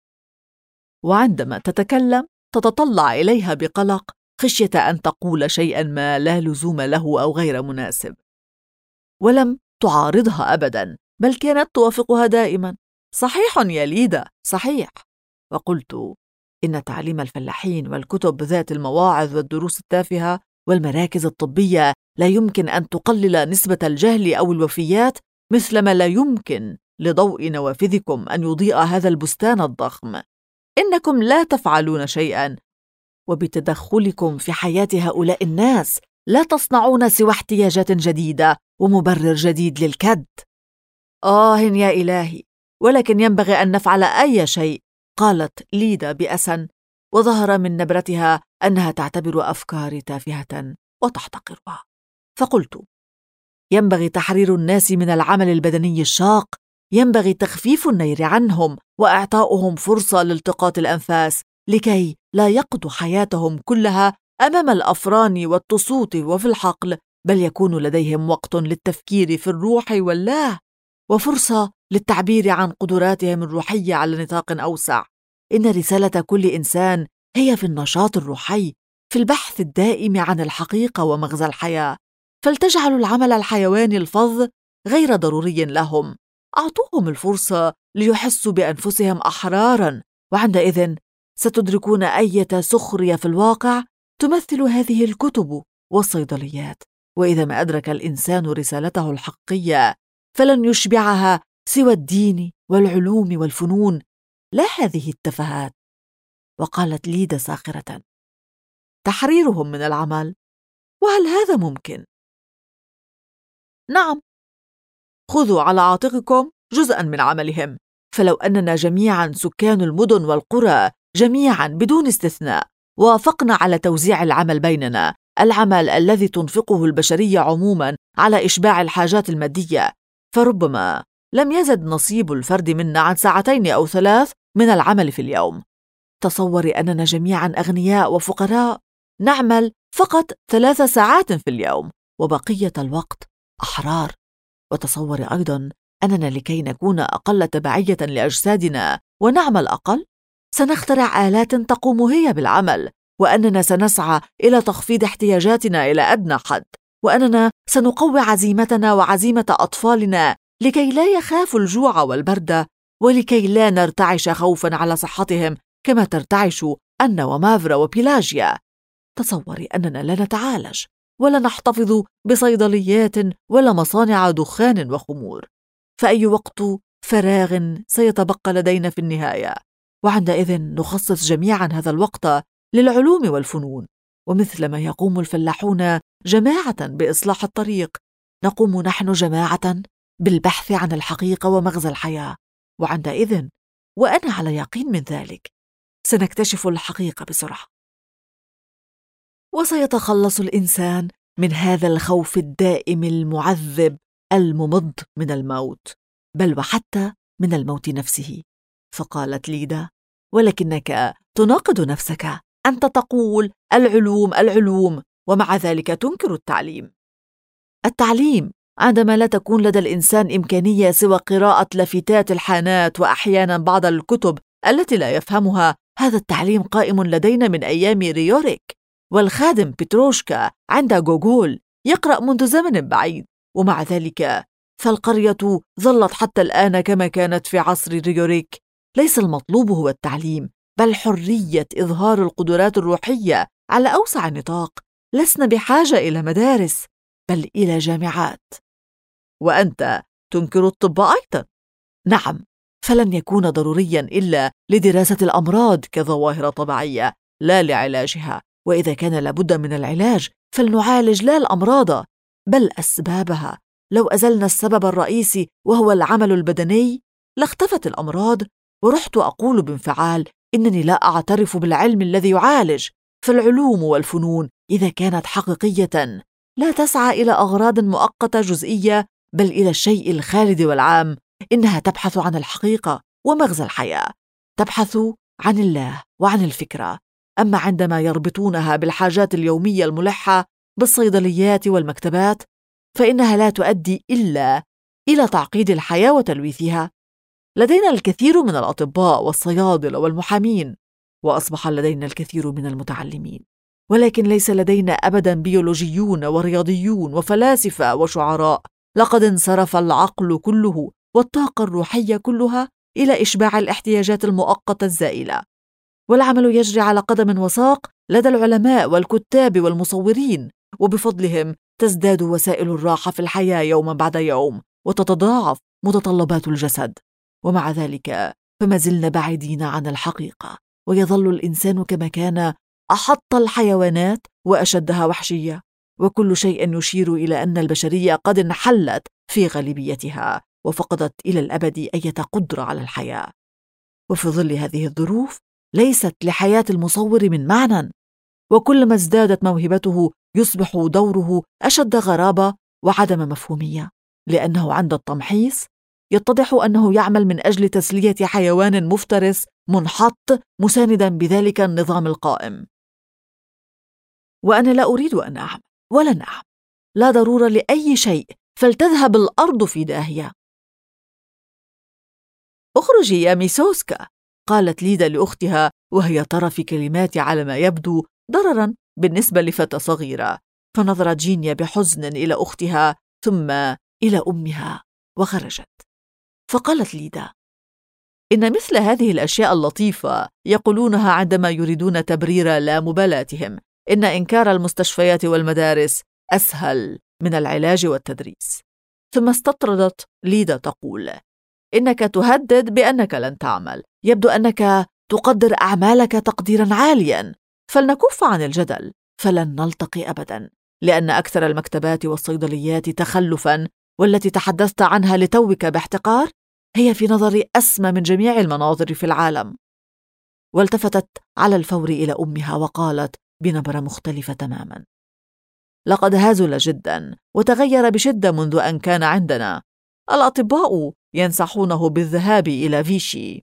وعندما تتكلم تتطلع إليها بقلق خشية أن تقول شيئا ما لا لزوم له أو غير مناسب. ولم تعارضها أبدا، بل كانت توافقها دائما: صحيح يا ليدا، صحيح. وقلت: إن تعليم الفلاحين والكتب ذات المواعظ والدروس التافهة والمراكز الطبية لا يمكن أن تقلل نسبة الجهل أو الوفيات، مثلما لا يمكن لضوء نوافذكم أن يضيء هذا البستان الضخم. إنكم لا تفعلون شيئا، وبتدخلكم في حياة هؤلاء الناس لا تصنعون سوى احتياجات جديدة ومبرر جديد للكد. يا إلهي، ولكن ينبغي أن نفعل أي شيء، قالت ليدا بأسى، وظهر من نبرتها أنها تعتبر أفكاري تافهة وتحتقرها. فقلت: ينبغي تحرير الناس من العمل البدني الشاق، ينبغي تخفيف النير عنهم وإعطاؤهم فرصة لالتقاط الأنفاس لكي لا يقضوا حياتهم كلها أمام الأفران والتصوت وفي الحقل، بل يكون لديهم وقت للتفكير في الروح والله، وفرصة للتعبير عن قدراتهم الروحية على نطاق أوسع. إن رسالة كل إنسان هي في النشاط الروحي، في البحث الدائم عن الحقيقة ومغزى الحياة. فلتجعلوا العمل الحيواني الفظ غير ضروري لهم، أعطوهم الفرصة ليحسوا بأنفسهم أحراراً، وعندئذ ستدركون أية سخرية في الواقع تمثل هذه الكتب والصيدليات. وإذا ما أدرك الإنسان رسالته الحقيقية فلن يشبعها سوى الدين والعلوم والفنون، لا هذه التفاهات. وقالت ليدا ساخرة: تحريرهم من العمل؟ وهل هذا ممكن؟ نعم، خذوا على عاتقكم جزءاً من عملهم. فلو أننا جميعاً سكان المدن والقرى جميعاً بدون استثناء وافقنا على توزيع العمل بيننا، العمل الذي تنفقه البشرية عموماً على إشباع الحاجات المادية، فربما لم يزد نصيب الفرد منا عن 2 أو 3 من العمل في اليوم. تصوري أننا جميعاً أغنياء وفقراء نعمل فقط 3 ساعات في اليوم، وبقية الوقت أحرار. وتصوري أيضاً أننا لكي نكون أقل تبعية لأجسادنا ونعمل أقل سنخترع آلات تقوم هي بالعمل، وأننا سنسعى إلى تخفيض احتياجاتنا إلى أدنى حد، وأننا سنقوي عزيمتنا وعزيمة أطفالنا لكي لا يخافوا الجوع والبرد، ولكي لا نرتعش خوفاً على صحتهم كما ترتعش أنا ومافرا وبيلاجيا. تصوري أننا لا نتعالج، ولا نحتفظ بصيدليات ولا مصانع دخان وخمور، فأي وقت فراغ سيتبقى لدينا في النهاية؟ وعندئذ نخصص جميعا هذا الوقت للعلوم والفنون. ومثل ما يقوم الفلاحون جماعة بإصلاح الطريق، نقوم نحن جماعة بالبحث عن الحقيقة ومغزى الحياة. وعندئذ، وأنا على يقين من ذلك، سنكتشف الحقيقة بسرعة، وسيتخلص الإنسان من هذا الخوف الدائم المعذب الممض من الموت، بل وحتى من الموت نفسه. فقالت ليدا: ولكنك تناقض نفسك، أنت تقول العلوم العلوم، ومع ذلك تنكر التعليم. التعليم عندما لا تكون لدى الإنسان إمكانية سوى قراءة لافتات الحانات وأحيانا بعض الكتب التي لا يفهمها. هذا التعليم قائم لدينا من أيام ريوريك، والخادم بتروشكا عند جوجول يقرأ منذ زمن بعيد، ومع ذلك فالقرية ظلت حتى الآن كما كانت في عصر ريوريك. ليس المطلوب هو التعليم، بل حرية إظهار القدرات الروحية على أوسع نطاق. لسنا بحاجة إلى مدارس، بل إلى جامعات. وأنت تنكر الطب أيضا. نعم، فلن يكون ضروريا إلا لدراسة الأمراض كظواهر طبيعية، لا لعلاجها. وإذا كان لابد من العلاج، فلنعالج لا الأمراض بل أسبابها. لو أزلنا السبب الرئيسي وهو العمل البدني لاختفت الأمراض. ورحت أقول بانفعال إنني لا أعترف بالعلم الذي يعالج. فالعلوم والفنون إذا كانت حقيقية لا تسعى إلى أغراض مؤقتة جزئية، بل إلى الشيء الخالد والعام. إنها تبحث عن الحقيقة ومغزى الحياة، تبحث عن الله وعن الفكرة. أما عندما يربطونها بالحاجات اليومية الملحة بالصيدليات والمكتبات، فإنها لا تؤدي إلا إلى تعقيد الحياة وتلويثها. لدينا الكثير من الأطباء والصيادلة والمحامين، وأصبح لدينا الكثير من المتعلمين، ولكن ليس لدينا أبداً بيولوجيون ورياضيون وفلاسفة وشعراء. لقد انصرف العقل كله والطاقة الروحية كلها إلى إشباع الاحتياجات المؤقتة الزائلة، والعمل يجري على قدم وساق لدى العلماء والكتاب والمصورين، وبفضلهم تزداد وسائل الراحة في الحياة يوما بعد يوم، وتتضاعف متطلبات الجسد. ومع ذلك فما زلنا بعيدين عن الحقيقة، ويظل الإنسان كما كان أحط الحيوانات وأشدها وحشية، وكل شيء يشير إلى أن البشرية قد انحلت في غالبيتها وفقدت إلى الأبد أي قدرة على الحياة. وفي ظل هذه الظروف ليست لحياة المصور من معنى، وكلما ازدادت موهبته يصبح دوره أشد غرابة وعدم مفهومية، لأنه عند التمحيص يتضح أنه يعمل من أجل تسلية حيوان مفترس منحط مساندا بذلك النظام القائم. وأنا لا أريد أن أعمل ولن أعمل، لا ضرورة لأي شيء، فلتذهب الأرض في داهية. اخرجي يا ميسوسكا، قالت ليدا لأختها وهي ترى في كلمات على ما يبدو ضرراً بالنسبة لفتاة صغيرة. فنظرت جينيا بحزن إلى أختها ثم إلى أمها وخرجت. فقالت ليدا: إن مثل هذه الأشياء اللطيفة يقولونها عندما يريدون تبرير لا مبالاتهم. إن إنكار المستشفيات والمدارس أسهل من العلاج والتدريس. ثم استطردت ليدا تقول: إنك تهدد بأنك لن تعمل، يبدو أنك تقدر أعمالك تقديراً عالياً. فلنكف عن الجدل، فلن نلتقي أبداً، لأن أكثر المكتبات والصيدليات تخلفاً والتي تحدثت عنها لتوك باحتقار هي في نظري أسمى من جميع المناظر في العالم. والتفتت على الفور إلى أمها وقالت بنبرة مختلفة تماماً: لقد هزل جداً وتغير بشدة منذ أن كان عندنا. الأطباء ينصحونه بالذهاب إلى فيشي.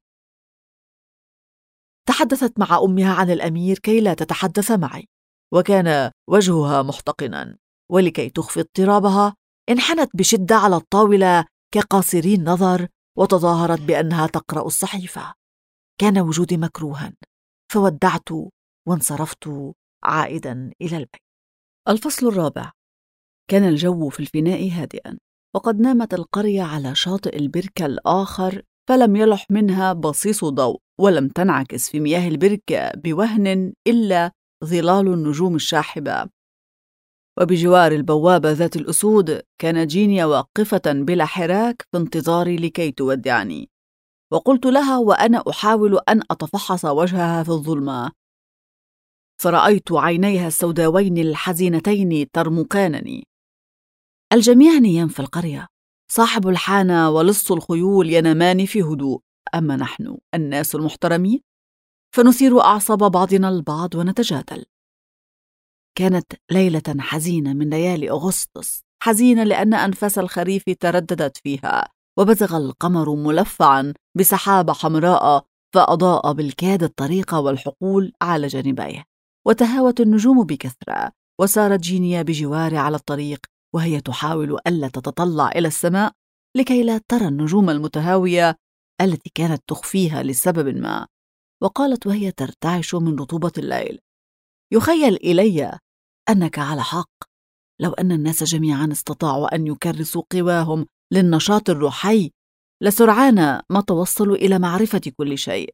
تحدثت مع أمها عن الأمير كي لا تتحدث معي، وكان وجهها محتقناً، ولكي تخفي اضطرابها انحنت بشدة على الطاولة كقاصري النظر وتظاهرت بأنها تقرأ الصحيفة. كان وجودي مكروها، فودعت وانصرفت عائدا إلى البيت. الفصل الرابع. كان الجو في الفناء هادئا، وقد نامت القرية على شاطئ البركة الآخر، فلم يلح منها بصيص ضوء، ولم تنعكس في مياه البركة بوهن إلا ظلال النجوم الشاحبة. وبجوار البوابة ذات الأسود كانت جينيا واقفة بلا حراك في انتظاري لكي تودعني، وقلت لها وأنا أحاول أن أتفحص وجهها في الظلمة، فرأيت عينيها السوداوين الحزينتين ترمقانني. الجميع نيام في القرية، صاحب الحانة ولص الخيول ينامان في هدوء، أما نحن الناس المحترمين فنثير أعصاب بعضنا البعض ونتجادل. كانت ليلة حزينة من ليالي أغسطس، حزينة لأن أنفاس الخريف ترددت فيها، وبزغ القمر ملفعا بسحابة حمراء فأضاء بالكاد الطريق والحقول على جانبيه، وتهاوت النجوم بكثرة، وسارت جينيا بجواري على الطريق وهي تحاول ألا تتطلع إلى السماء لكي لا ترى النجوم المتهاوية التي كانت تخفيها لسبب ما، وقالت وهي ترتعش من رطوبة الليل: يخيل إلي أنك على حق، لو أن الناس جميعا استطاعوا أن يكرسوا قواهم للنشاط الروحي لسرعان ما توصلوا إلى معرفة كل شيء.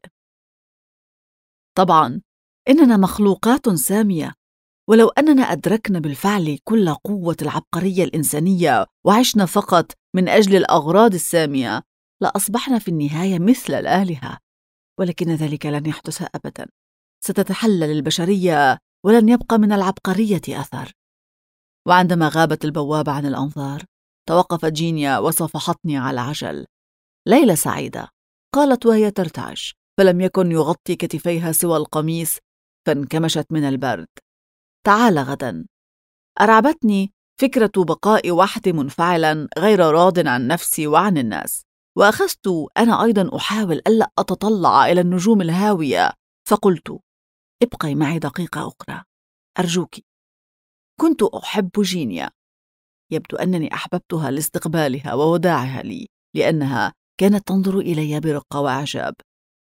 طبعا إننا مخلوقات سامية، ولو أننا أدركنا بالفعل كل قوة العبقرية الإنسانية وعشنا فقط من أجل الأغراض السامية لأصبحنا في النهاية مثل الآلهة، ولكن ذلك لن يحدث أبدا. ستتحلل البشرية ولن يبقى من العبقرية أثر. وعندما غابت البوابة عن الأنظار توقفت جينيا وصافحتني على عجل. ليلة سعيدة، قالت وهي ترتعش، فلم يكن يغطي كتفيها سوى القميص، فانكمشت من البرد. تعال غدا. أرعبتني فكرة بقاء وحدي منفعلا غير راض عن نفسي وعن الناس، وأخذت أنا أيضا أحاول ألا أتطلع إلى النجوم الهاوية، فقلت: ابقي معي دقيقة أخرى أرجوك. كنت أحب جينيا، يبدو أنني أحببتها لاستقبالها ووداعها لي، لأنها كانت تنظر إلي برقة وإعجاب.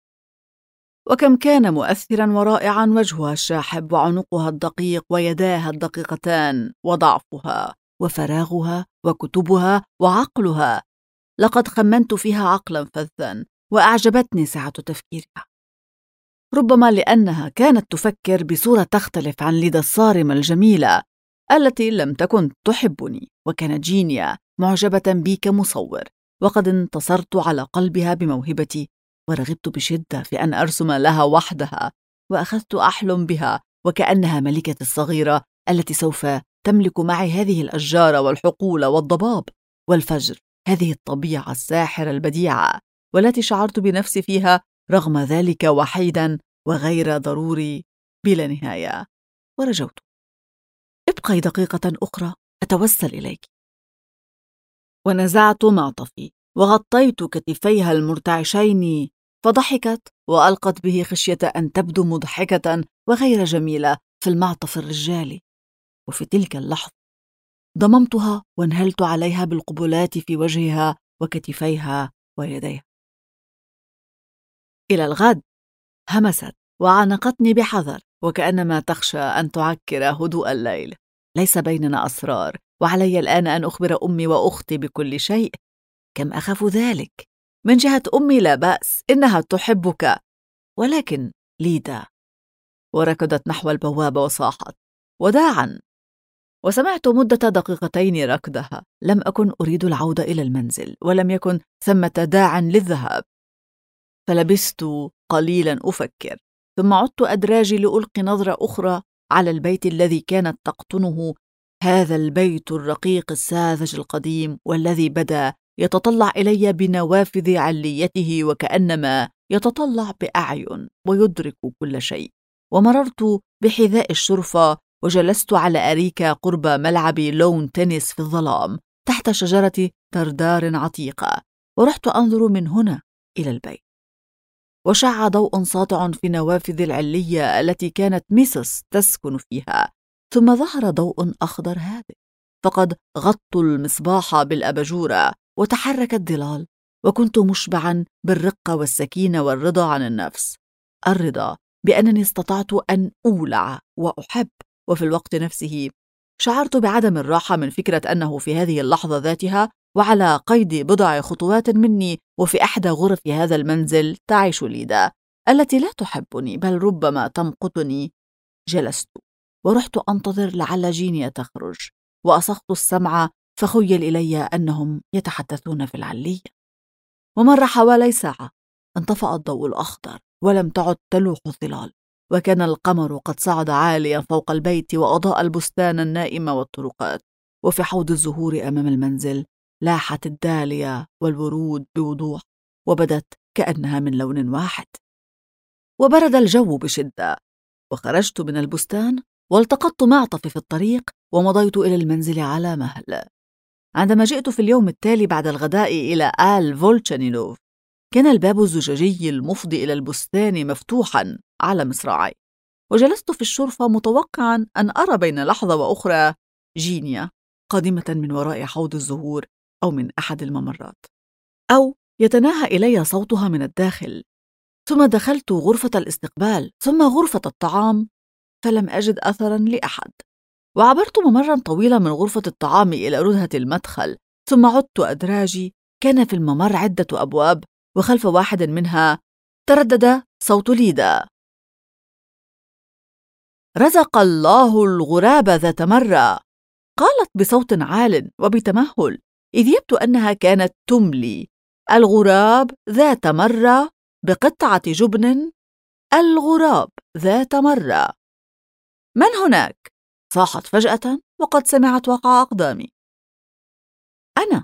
وكم كان مؤثرا ورائعا وجهها الشاحب وعنقها الدقيق ويداها الدقيقتان وضعفها وفراغها وكتبها وعقلها. لقد خمنت فيها عقلا فذا وأعجبتني سعة تفكيرها، ربما لأنها كانت تفكر بصورة تختلف عن لدى الصارمة الجميلة التي لم تكن تحبني. وكانت جينيا معجبة بي كمصور، وقد انتصرت على قلبها بموهبتي، ورغبت بشدة في أن أرسم لها وحدها، وأخذت أحلم بها وكأنها ملكتي الصغيرة التي سوف تملك معي هذه الأشجار والحقول والضباب والفجر، هذه الطبيعة الساحرة البديعة والتي شعرت بنفسي فيها رغم ذلك وحيدا وغير ضروري بلا نهاية. ورجوت: ابقي دقيقة أخرى أتوسل إليك. ونزعت معطفي وغطيت كتفيها المرتعشين، فضحكت وألقت به خشية أن تبدو مضحكة وغير جميلة في المعطف الرجالي. وفي تلك اللحظة ضممتها وانهلت عليها بالقبلات في وجهها وكتفيها ويديها. إلى الغد، همست وعانقتني بحذر وكأنما تخشى أن تعكر هدوء الليل. ليس بيننا أسرار، وعلي الآن أن أخبر أمي وأختي بكل شيء. كم أخاف ذلك. من جهة أمي لا بأس، إنها تحبك، ولكن ليدا. وركضت نحو البوابة وصاحت: وداعا. وسمعت مدة دقيقتين ركضها. لم أكن أريد العودة إلى المنزل، ولم يكن ثمة داع للذهاب، فلبثت قليلا أفكر، ثم عدت أدراجي لألقي نظرة أخرى على البيت الذي كانت تقطنه، هذا البيت الرقيق الساذج القديم، والذي بدا يتطلع إلي بنوافذ عليته وكأنما يتطلع بأعين ويدرك كل شيء. ومررت بحذاء الشرفة وجلست على أريكة قرب ملعب لون تنس في الظلام تحت شجرة تردار عتيقة، ورحت أنظر من هنا إلى البيت، وشع ضوء ساطع في نوافذ العلية التي كانت ميسس تسكن فيها، ثم ظهر ضوء أخضر هادئ، فقد غطوا المصباح بالأباجورة وتحرك الظلال، وكنت مشبعا بالرقة والسكينة والرضا عن النفس، الرضا بأنني استطعت أن أولع وأحب. وفي الوقت نفسه شعرت بعدم الراحة من فكرة أنه في هذه اللحظة ذاتها وعلى قيد بضع خطوات مني وفي إحدى غرف هذا المنزل تعيش ليدا التي لا تحبني بل ربما تمقتني. جلست ورحت أنتظر لعل جينيا تخرج، وأصغت السمع فخيل إلي أنهم يتحدثون في العلية. ومر حوالي ساعة، انطفأ الضوء الأخضر ولم تعد تلوح الظلال، وكان القمر قد صعد عاليا فوق البيت وأضاء البستان النائم والطرقات. وفي حوض الزهور أمام المنزل لاحت الدالية والورود بوضوح، وبدت كأنها من لون واحد. وبرد الجو بشدة، وخرجت من البستان والتقطت معطفي في الطريق ومضيت إلى المنزل على مهل. عندما جئت في اليوم التالي بعد الغداء إلى آل فولتشانينوف، كان الباب الزجاجي المفضي إلى البستان مفتوحاً على مصراعي، وجلست في الشرفة متوقعاً أن أرى بين لحظة وأخرى جينيا قادمة من وراء حوض الزهور أو من أحد الممرات، أو يتناهى إلي صوتها من الداخل. ثم دخلت غرفة الاستقبال ثم غرفة الطعام، فلم أجد أثراً لأحد. وعبرت ممراً طويلاً من غرفة الطعام إلى ردهة المدخل، ثم عدت أدراجي. كان في الممر عدة أبواب، وخلف واحد منها تردد صوت ليدا: رزق الله الغراب ذات مرة. قالت بصوت عال وبتمهل، إذ يبدو أنها كانت تملي: الغراب ذات مرة بقطعة جبن، الغراب ذات مرة. من هناك؟ صاحت فجأة وقد سمعت وقع أقدامي. أنا.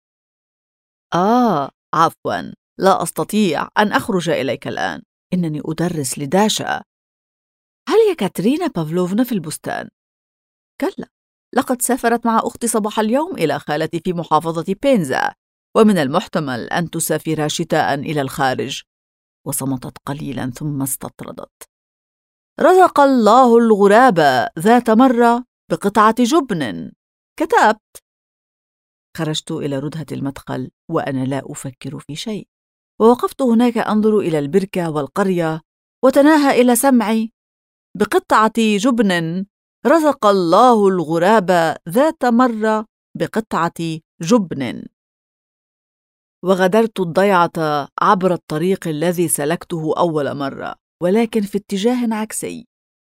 عفواً، لا أستطيع أن أخرج إليك الآن، إنني أدرس لداشا. هل هي كاترينا بافلوفنا في البستان؟ كلا، لقد سافرت مع أختي صباح اليوم إلى خالتي في محافظة بينزا، ومن المحتمل أن تسافر شتاء إلى الخارج. وصمتت قليلاً ثم استطردت: رزق الله الغراب ذات مرة بقطعة جبن. كتبت. خرجت إلى ردهة المدخل وأنا لا أفكر في شيء، ووقفت هناك أنظر إلى البركة والقرية، وتناهى إلى سمعي: بقطعة جبن، رزق الله الغراب ذات مرة بقطعة جبن. وغادرت الضيعة عبر الطريق الذي سلكته أول مرة، ولكن في اتجاه عكسي،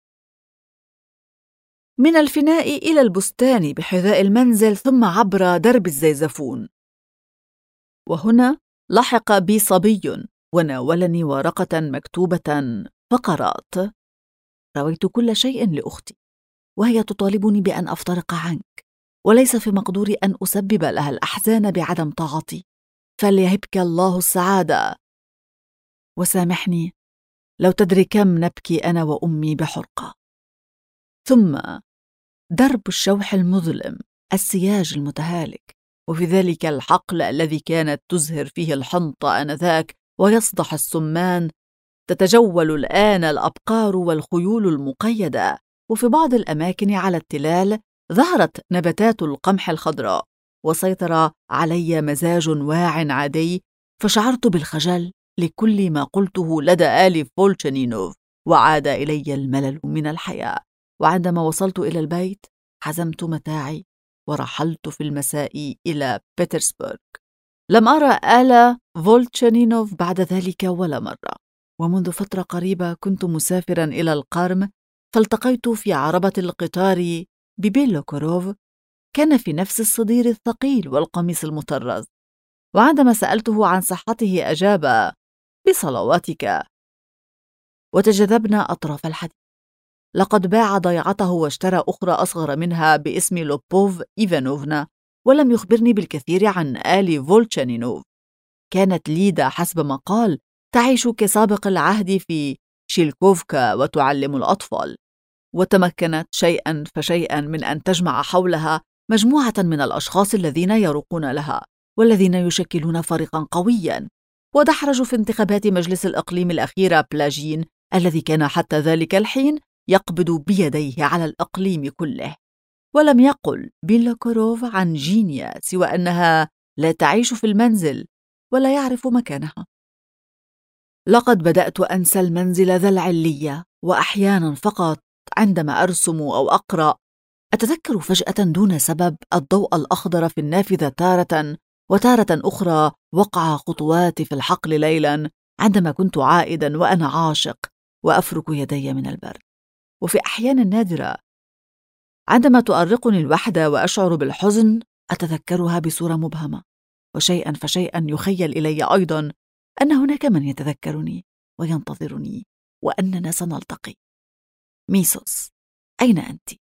من الفناء إلى البستان بحذاء المنزل ثم عبر درب الزيزفون. وهنا لحق بي صبي وناولني ورقة مكتوبة، فقرأت: رويت كل شيء لأختي، وهي تطالبني بأن أفترق عنك، وليس في مقدوري أن أسبب لها الأحزان بعدم طاعتي، فليهبك الله السعادة. وسامحني لو تدري كم نبكي أنا وأمي بحرقة. ثم درب الشوح المظلم، السياج المتهالك، وفي ذلك الحقل الذي كانت تزهر فيه الحنطة آنذاك ويصدح السمان، تتجول الآن الأبقار والخيول المقيدة، وفي بعض الأماكن على التلال ظهرت نباتات القمح الخضراء، وسيطر علي مزاج واع عادي، فشعرت بالخجل لكل ما قلته لدى آل فولتشانينوف، وعاد إلي الملل من الحياة. وعندما وصلت إلى البيت حزمت متاعي ورحلت في المساء إلى بيترسبورغ. لم أرى آل فولتشانينوف بعد ذلك ولا مرة. ومنذ فترة قريبة كنت مسافرا إلى القرم، فالتقيت في عربة القطار ببيلوكوروف. كان في نفس الصدير الثقيل والقميص المطرز، وعندما سألته عن صحته أجاب: بصلواتك. وتجذبنا أطراف الحديث. لقد باع ضيعته واشترى أخرى أصغر منها باسم لوبوف إيفانوفنا، ولم يخبرني بالكثير عن آل فولتشانينوف. كانت ليدا حسب ما قال تعيش كسابق العهد في شيلكوفكا وتعلم الأطفال، وتمكنت شيئا فشيئا من أن تجمع حولها مجموعة من الأشخاص الذين يروقون لها والذين يشكلون فريقا قويا. ودحرجوا في انتخابات مجلس الإقليم الأخيرة بلاجين الذي كان حتى ذلك الحين يقبض بيديه على الإقليم كله. ولم يقل بيلوكوروف عن جينيا سوى أنها لا تعيش في المنزل ولا يعرف مكانها. لقد بدأت أنسى المنزل ذا العلية، وأحيانا فقط عندما أرسم أو أقرأ أتذكر فجأة دون سبب الضوء الأخضر في النافذة تارة، وتارة أخرى وقع خطواتي في الحقل ليلا عندما كنت عائدا وأنا عاشق وأفرك يدي من البرد. وفي أحيان نادرة عندما تؤرقني الوحدة وأشعر بالحزن أتذكرها بصورة مبهمة، وشيئا فشيئا يخيل إلي أيضا أن هناك من يتذكرني وينتظرني وأننا سنلتقي. ميسوس، أين أنت؟